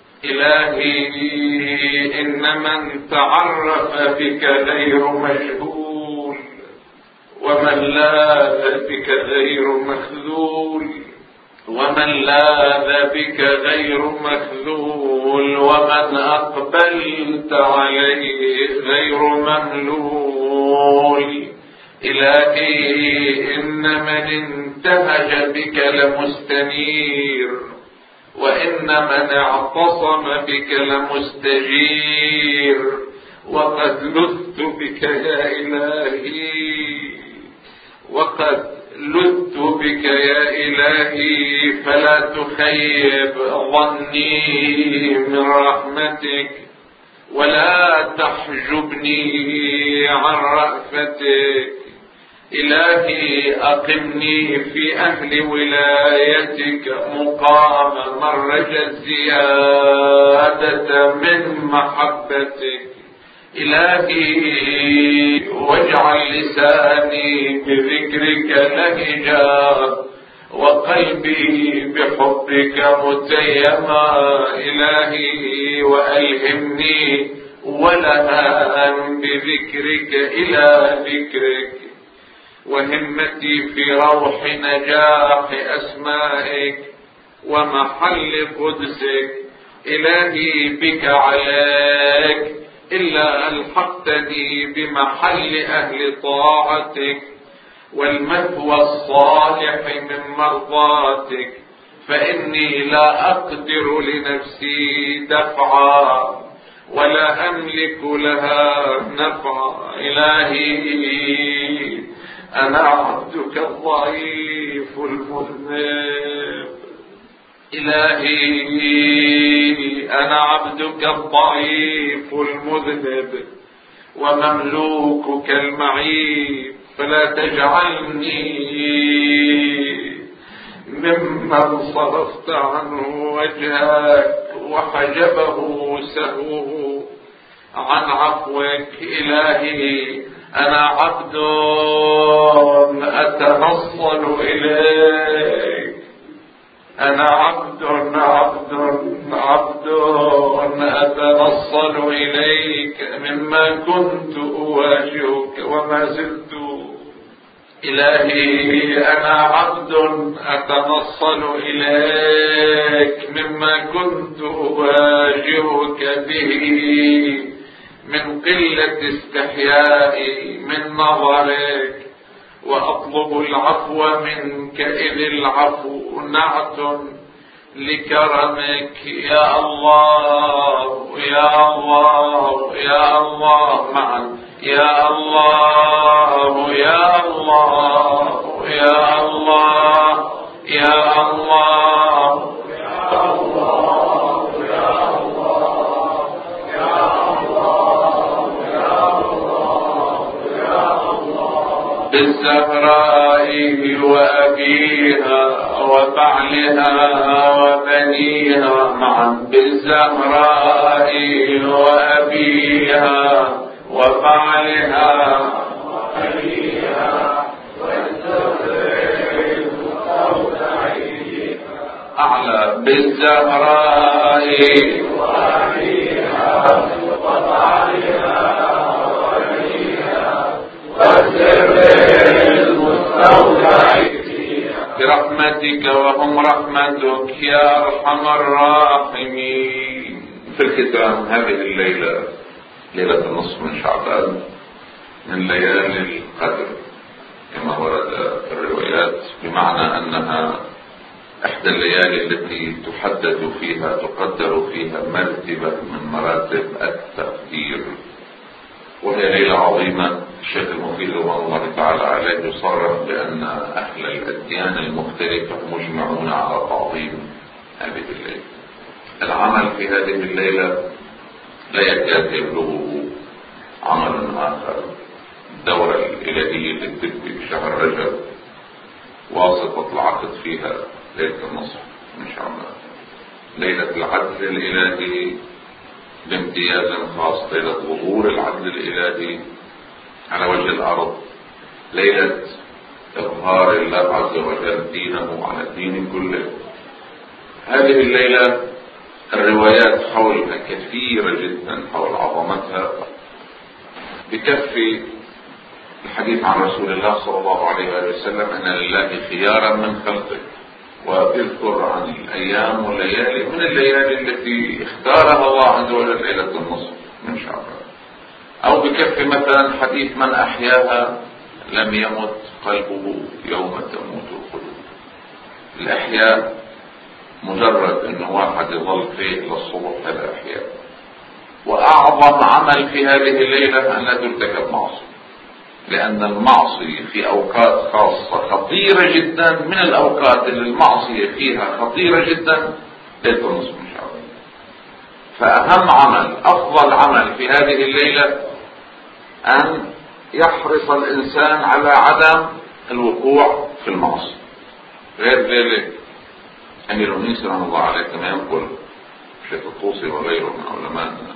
إلهي إن من تعرف بك غير مشغول، ومن لاذ بك غير مخذول، ومن لاذ بك غير مخذول، ومن أقبلت عليه غير مملول. إلهي إن من انتهج بك لمستنير، وإن من اعتصم بك لمستجير. وقد لذت بك يا إلهي، وقد لذت بك يا إلهي، فلا تخيب ظني من رحمتك، ولا تحجبني عن رأفتك. إلهي أقمني في أهل ولايتك مقام من رجا الزيادة من محبتك. إلهي واجعل لساني بذكرك لهجا، وقلبي بحبك متيما. إلهي وألهمني ولها بذكرك إلى ذكرك، وهمتي في روح نجاح أسمائك ومحل قدسك. إلهي بك عليك إلا ألحقتني بمحل أهل طاعتك، والمثوى الصالح من مرضاتك، فإني لا أقدر لنفسي دفعا ولا أملك لها نفعا. إلهي أنا عبدك الضعيف المذنب. إلهي أنا عبدك الضعيف المذنب ومملوكك المعيب، فلا تجعلني ممن صرفت عنه وجهك وحجبه سهوه عن عفوك. إلهي أنا عبد أتنصل إليك، أنا عبد عبد عبد أتنصل إليك مما كنت أواجهك وما زلت. إلهي أنا عبد أتنصل إليك مما كنت أواجهك به من قلة استحيائي من نظرك، وأطلب العفو منك إذ العفو نعت لكرمك. يا الله يا الله يا الله معا، يا الله يا الله يا الله يا الله يا الله يا الله يا الله يا الله بالزهراء وأبيها وبعلها وبنيها معا بالزهراء وأبيها وبعلها وبنيها أعلى بالزهراء وأبيها وبعلها برحمتك وهم رحمتك يا أرحم الراحمين. في الختام هذه الليلة ليلة النصف من شعبان من ليالي القدر كما ورد في الروايات، بمعنى أنها إحدى الليالي التي تحدد فيها تقدر فيها مرتبة من مراتب التقدير، وهي ليلة عظيمة. الشيخ المفيد رضوان الله تعالى عليه يصرح بأن أهل الأديان المختلفة مجمعون على تعظيم هذه الليلة. العمل في هذه الليلة لا يكاد يبلغه عمل آخر. الدورة الإلهية اللي بتبدي بشهر رجب واسطة العقد فيها ليلة النصف من شعبان، ليلة العدل الإلهي بامتياز خاص، ليلة ظهور العدل الإلهي على وجه الأرض، ليلة إظهار الله عز وجل دينه على الدين كله. هذه الليلة الروايات حولها كثيرة جدا حول عظمتها، بكفي الحديث عن رسول الله صلى الله عليه وسلم أن لله خيارا من خلقه، وتذكر عن الأيام والليالي من الليالي التي اختارها الله عز وجل ليلة النصف من شعبان. أو بكفي مثلا حديث من أحياها لم يمت قلبه يوم تموت القلوب. الأحياء مجرد أنه واحد يظل فيه للصبح هذا أحياء. وأعظم عمل في هذه الليلة أن لا ترتكب معصية، لأن المعصية في أوقات خاصة خطيرة جدا، من الأوقات اللي المعصية فيها خطيرة جدا ليلة النصف من شعبان. فأهم عمل أفضل عمل في هذه الليلة أن يحرص الإنسان على عدم الوقوع في المعصية. غير ذلك أمير المؤمنين رحمه الله عليه كما ينقل الشيخ الطوسي وغيره من علمائنا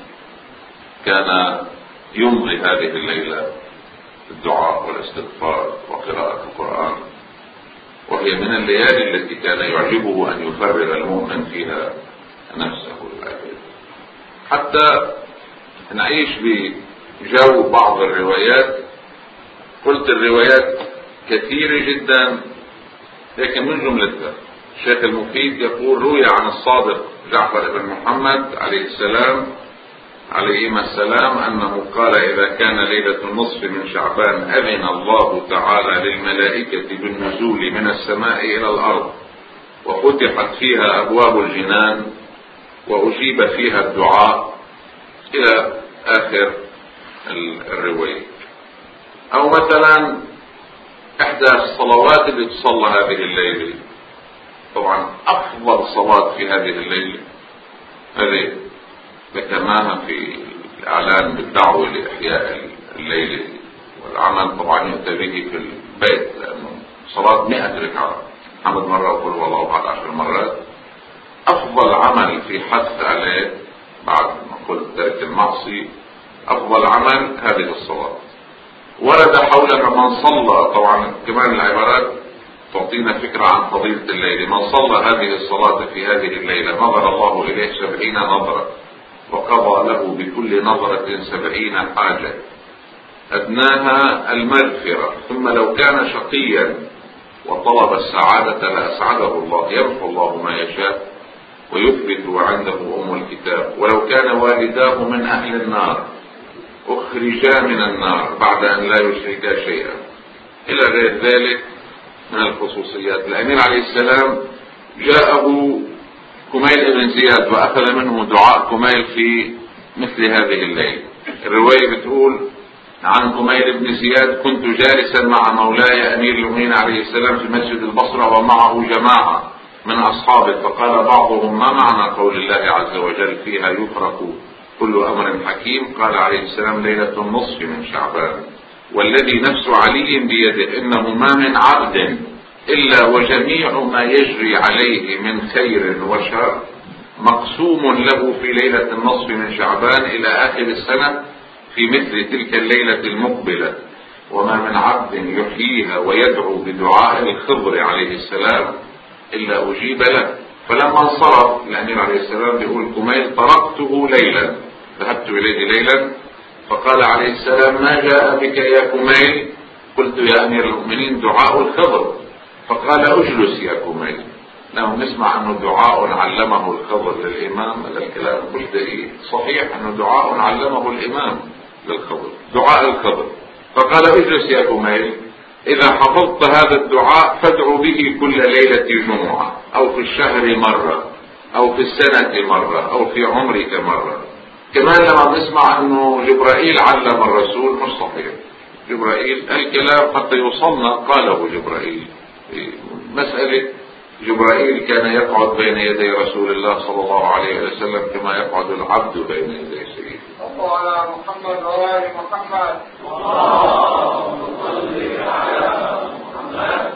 كان يمضي هذه الليلة الدعاء والاستغفار وقراءة القرآن، وهي من الليالي التي كان يعجبه أن يفرغ المؤمن فيها نفسه الآخر. حتى نعيش بجو بعض الروايات، قلت الروايات كثيرة جدا لكن من جملتها الشيخ المفيد يقول روي عن الصادق جعفر بن محمد عليه السلام عليهما السلام أنه قال إذا كان ليلة النصف من شعبان أذن الله تعالى للملائكة بالنزول من السماء إلى الأرض، وفتحت فيها أبواب الجنان، وأجيب فيها الدعاء، إلى آخر الرواية. أو مثلا إحدى الصلوات اللي تصلى هذه الليلة، طبعا أفضل صلاة في هذه الليلة هذه ذكرناها في الإعلان بالدعوة لإحياء الليل والعمل، طبعا يؤتى به في البيت، لأنه صلاة مئة ركعة حمد مرة وقل والله أحد عشر مرات. أفضل عمل في حث عليه بعد ما قلت ترك المعصية، أفضل عمل هذه الصلاة. ورد حولها من صلى، طبعا كمان العبارات تعطينا فكرة عن فضيلة الليل. من صلى هذه الصلاة في هذه الليلة نظر الله إليه سبعين نظرة، وقضى له بكل نظرة سبعين حاجة، أدناها المغفرة. ثم لو كان شقيا وطلب السعادة لأسعده الله، يمحو الله ما يشاء ويثبت وعنده أم الكتاب. ولو كان والداه من أهل النار أخرجا من النار بعد أن لا يشركا شيئا، إلى غير ذلك من الخصوصيات. الأمير عليه السلام جاءه كميل بن زياد وأخذ منه دعاء كميل في مثل هذه الليلة. الرواية بتقول عن كميل بن زياد كنت جالسا مع مولاي أمير المؤمنين عليه السلام في مسجد البصرة ومعه جماعة من أصحابه، فقال بعضهم ما معنى قول الله عز وجل فيها يفرق كل أمر حكيم؟ قال عليه السلام ليلة النصف من شعبان. والذي نفس علي بيده إنه ما من عبد إلا وجميع ما يجري عليه من خير وشر مقسوم له في ليلة النصف من شعبان إلى آخر السنة في مثل تلك الليلة المقبلة، وما من عبد يحييها ويدعو بدعاء الخضر عليه السلام إلا أجيب له. فلما انصرف الأمير عليه السلام بيقول كميل تركته ليلا، ذهبت إليه ليلا، فقال عليه السلام ما جاء بك يا كميل؟ قلت يا أمير المؤمنين دعاء الخضر. فقال اجلس يا كميل. لو نسمع أنه دعاء علمه الخضر للإمام، هذا الكلام مش دقيق، صحيح أنه دعاء علمه الإمام للخضر، دعاء الخضر. فقال اجلس يا كميل، إذا حفظت هذا الدعاء فادعو به كل ليلة جمعة أو في الشهر مرة أو في السنة مرة أو في عمرك مرة. كمان لما نسمع أنه جبرائيل علم الرسول، مش صحيح. جبرائيل الكلام حتى يوصلنا قاله جبرائيل. مسألة جبرائيل كان يقعد بين يدي رسول الله صلى الله عليه وسلم كما يقعد العبد بين يدي سيده. صلوا على محمد وآل محمد. اللهم صل على محمد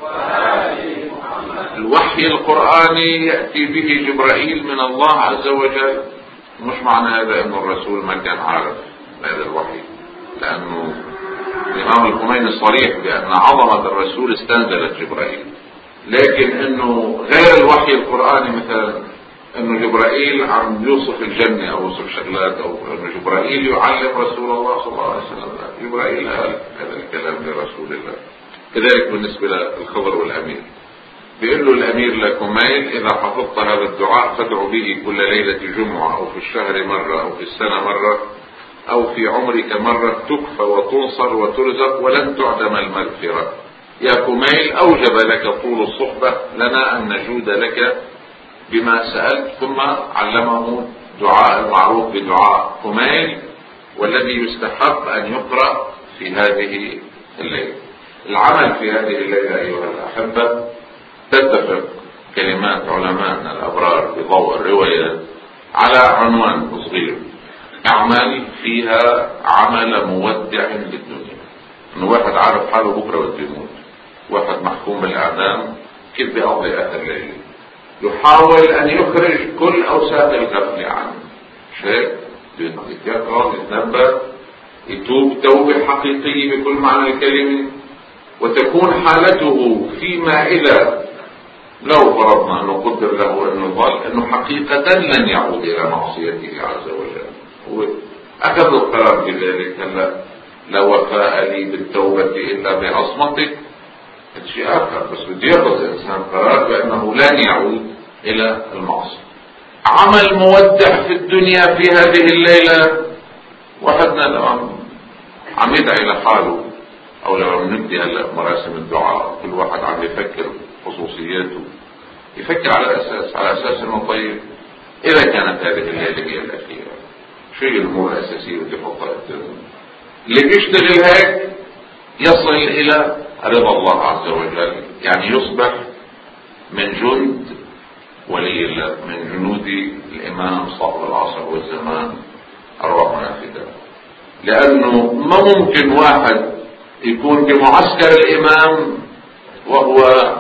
وآل محمد. الوحي القرآني يأتي به جبرائيل من الله عز وجل. مش معنى هذا أن الرسول ما كان عارف هذا الوحي، لأنه الإمام الخميني صريح بأن عظمة الرسول استنزلت جبرائيل، لكن أنه غير الوحي القرآني مثلا أنه جبرائيل عم يوصف الجنة أو يوصف شغلات، أو أنه جبرائيل يعلم رسول الله صلى الله عليه وسلم. جبرائيل قال هذا الكلام لرسول الله. كذلك بالنسبة للخضر والأمير، بيقول له الأمير لكميل إذا حفظت هذا الدعاء فادعو به كل ليلة جمعة أو في الشهر مرة أو في السنة مرة أو في عمرك مرة تكفى وتنصر وترزق ولن تعدم المغفرة. يا كميل أوجب لك طول الصحبة لنا أن نجود لك بما سألت. ثم علمه دعاء المعروف بدعاء كميل والذي يستحق أن يقرأ في هذه الليلة. العمل في هذه الليلة أيها الأحبة تتفق كلمات علماءنا الأبرار بضوء الروايات على عنوان صغير: اعمل فيها عمل مودع للدنيا. انه واحد عارف حاله بكره بده يموت، واحد محكوم بالاعدام، كيف بيقضي اخر ليله؟ يحاول ان يخرج كل اوساط الغفله عنه. شيء يتيقظ، يتنبه، يتوب توبه حقيقيه بكل معنى الكلمه، وتكون حالته فيما اذا لو فرضنا انه قدر له انه ضل انه حقيقه لن يعود الى معصيته عز وجل. أخذ القرار بذلك. هلا لا وفاء لي بالتوبة إلا بعصمتك، هذا شيء آخر، بس بده يأخذ الإنسان قرار بأنه لن يعود إلى المعصية. عمل مودع في الدنيا في هذه الليلة. واحدنا لو عم يدعي لحاله أو لو عم نبدي هلا مراسم الدعاء، كل واحد عم يفكر خصوصياته، يفكر على أساس على أساس إنه طيب إذا كانت هذه الليلة هي الأخيرة شو الأمور الأساسية اللي يحطها الدنيا؟ اللي بيشتغل هيك يصل إلى رضا الله عز وجل، يعني يصبح من جند ولي الله، من جنود الإمام صاحب العصر والزمان أرواحنا فداء. لأنه ما ممكن واحد يكون بمعسكر الإمام وهو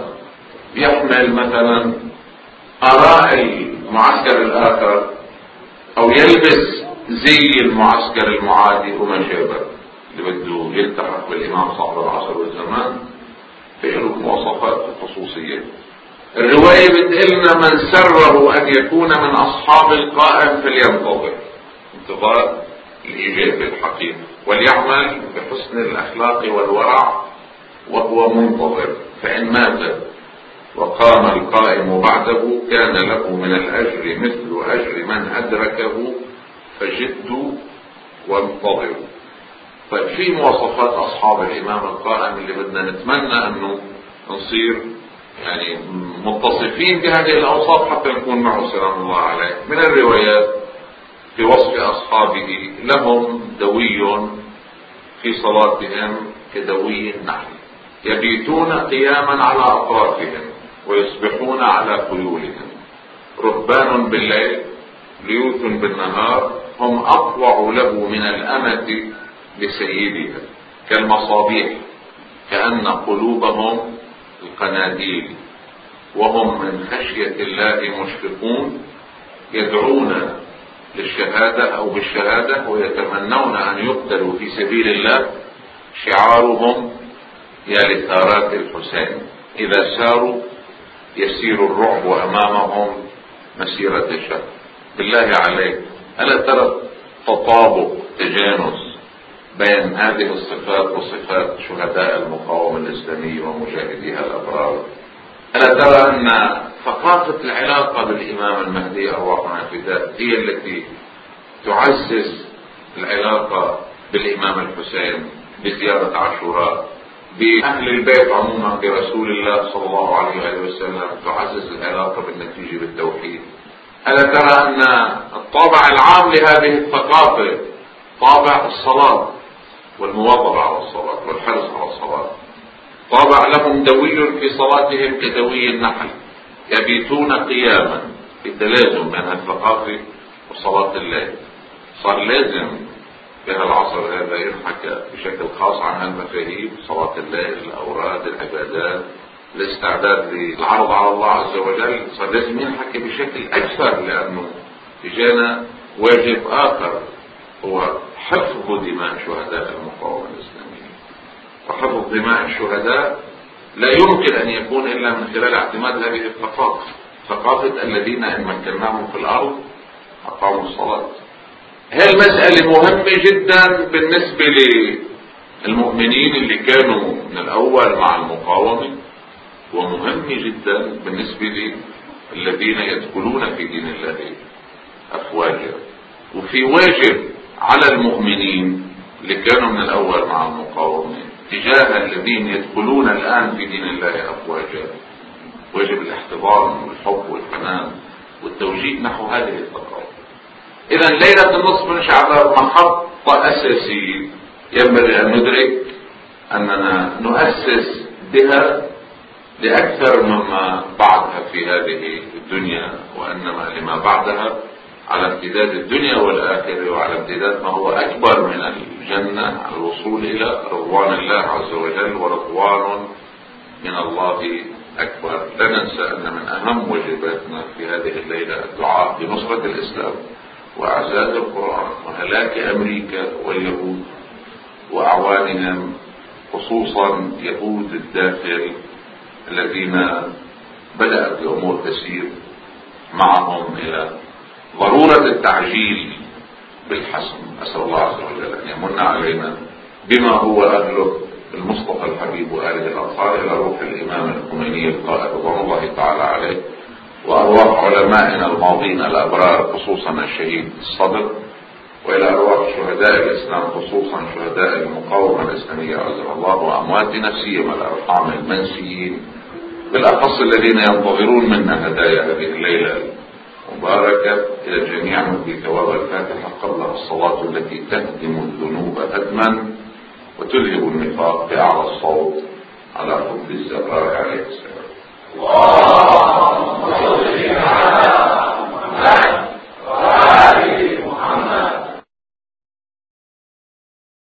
يحمل مثلا آراء المعسكر الآخر أو يلبس زي المعسكر المعادي وما شابه اللي بده يلتحق بالإمام صاحب العصر والزمان، في له مواصفات الخصوصية. الرواية بتقلنا من سره أن يكون من أصحاب القائم فلينتظر، انتظار الإجابة الحقيقة، وليعمل بحسن الأخلاق والورع وهو منتظر، فإن مات وقام القائم بعده كان له من الأجر مثل أجر من أدركه، فجدوا وانتظروا. طيب في مواصفات أصحاب الإمام القائم اللي بدنا نتمنى أنه نصير يعني متصفين بهذه الأوصاف حتى نكون معه سلام الله عليه. من الروايات في وصف أصحابه: لهم دوي في صلاتهم كدوي النحل، يبيتون قياما على أطرافهم ويصبحون على خيولهم، رهبان بالليل ليوث بالنهار، هم أطوع له من الأمة لسيدها، كالمصابيح، كأن قلوبهم القناديل، وهم من خشية الله مشفقون، يدعون للشهادة أو بالشهادة ويتمنون أن يقتلوا في سبيل الله. شعارهم يا لثارات الحسين، إذا ساروا يسير الرعب أمامهم مسيرة الشهر. بالله عليك، ألا ترى تطابق تجانس بين هذه الصفات وصفات شهداء المقاومة الإسلامية ومجاهديها الأبرار؟ ألا ترى أن ثقافة العلاقة بالإمام المهدي أرواحنا فداء هي التي تعزز العلاقة بالإمام الحسين، بزيارة عاشوراء، بأهل البيت عموما، برسول الله صلى الله عليه وسلم، تعزز العلاقة بالنتيجة بالتوحيد. ألا ترى أن الطابع العام لهذه الثقافة طابع الصلاة والمواظبة على الصلاة والحرص على الصلاة. طابع لهم دوي في صلاتهم كدوي النحل، يبيتون قياما بالتلازم بين الثقافة وصلاة الليل. صار لازم في هالعصر هذا ينحكى بشكل خاص عن هالمفاهيم: صلاة الليل، الأوراد، العبادات، الاستعداد للعرض على الله عز وجل. صار لازم ينحكى بشكل أكثر، لأنه إجانا واجب آخر هو حفظ دماء شهداء المقاومة الإسلامية. وحفظ دماء الشهداء لا يمكن أن يكون إلا من خلال اعتماد هذه الثقافة، ثقافة الذين إن مكناهم في الأرض أقاموا الصلاة. هذه المسألة مهمة جدا بالنسبة للمؤمنين اللي كانوا من الأول مع المقاومة، ومهمة جدا بالنسبة للذين يدخلون في دين الله أفواجا. وفي واجب على المؤمنين اللي كانوا من الأول مع المقاومة تجاه الذين يدخلون الآن في دين الله أفواجا، واجب الاحتضان والحب والحنان والتوجيه نحو هذه الثقافة. إذا ليلة النصف من شعبان محطة أساسية ينبغي أن ندرك أننا نؤسس بها لأكثر مما بعدها في هذه الدنيا، وإنما لما بعدها على امتداد الدنيا والآخرة، وعلى امتداد ما هو أكبر من الجنة، على الوصول إلى رضوان الله عز وجل، ورضوان من الله أكبر. لا ننسى أن من أهم واجباتنا في هذه الليلة الدعاء بنصرة الإسلام وأعزاز القرآن وهلاك أمريكا واليهود وأعوانهم، خصوصا يهود الداخل الذين بدأت الأمور تسير معهم إلى ضرورة التعجيل بالحسم. أسأل الله عز وجل أن يمن علينا بما هو أهله المصطفى الحبيب وآله الأطهار إلى روح الإمام الخميني القائد رضوان الله تعالى عليه، وأرواح علمائنا الماضين الأبرار خصوصا الشهيد الصدر، وإلى أرواح شهداء الإسلام خصوصا شهداء المقاومة الإسلامية عزم الله، وأمواتنا سيما الأرحام المنسيين بالأخص الذين ينتظرون منا هدايا هذه الليلة المباركة. إلى الجميع نهدي ثواب الفاتحة قبلها الصلاة التي تهدم الذنوب هدما وتلهب النفاق بأعلى الصوت على حب الزهراء عليه السلام.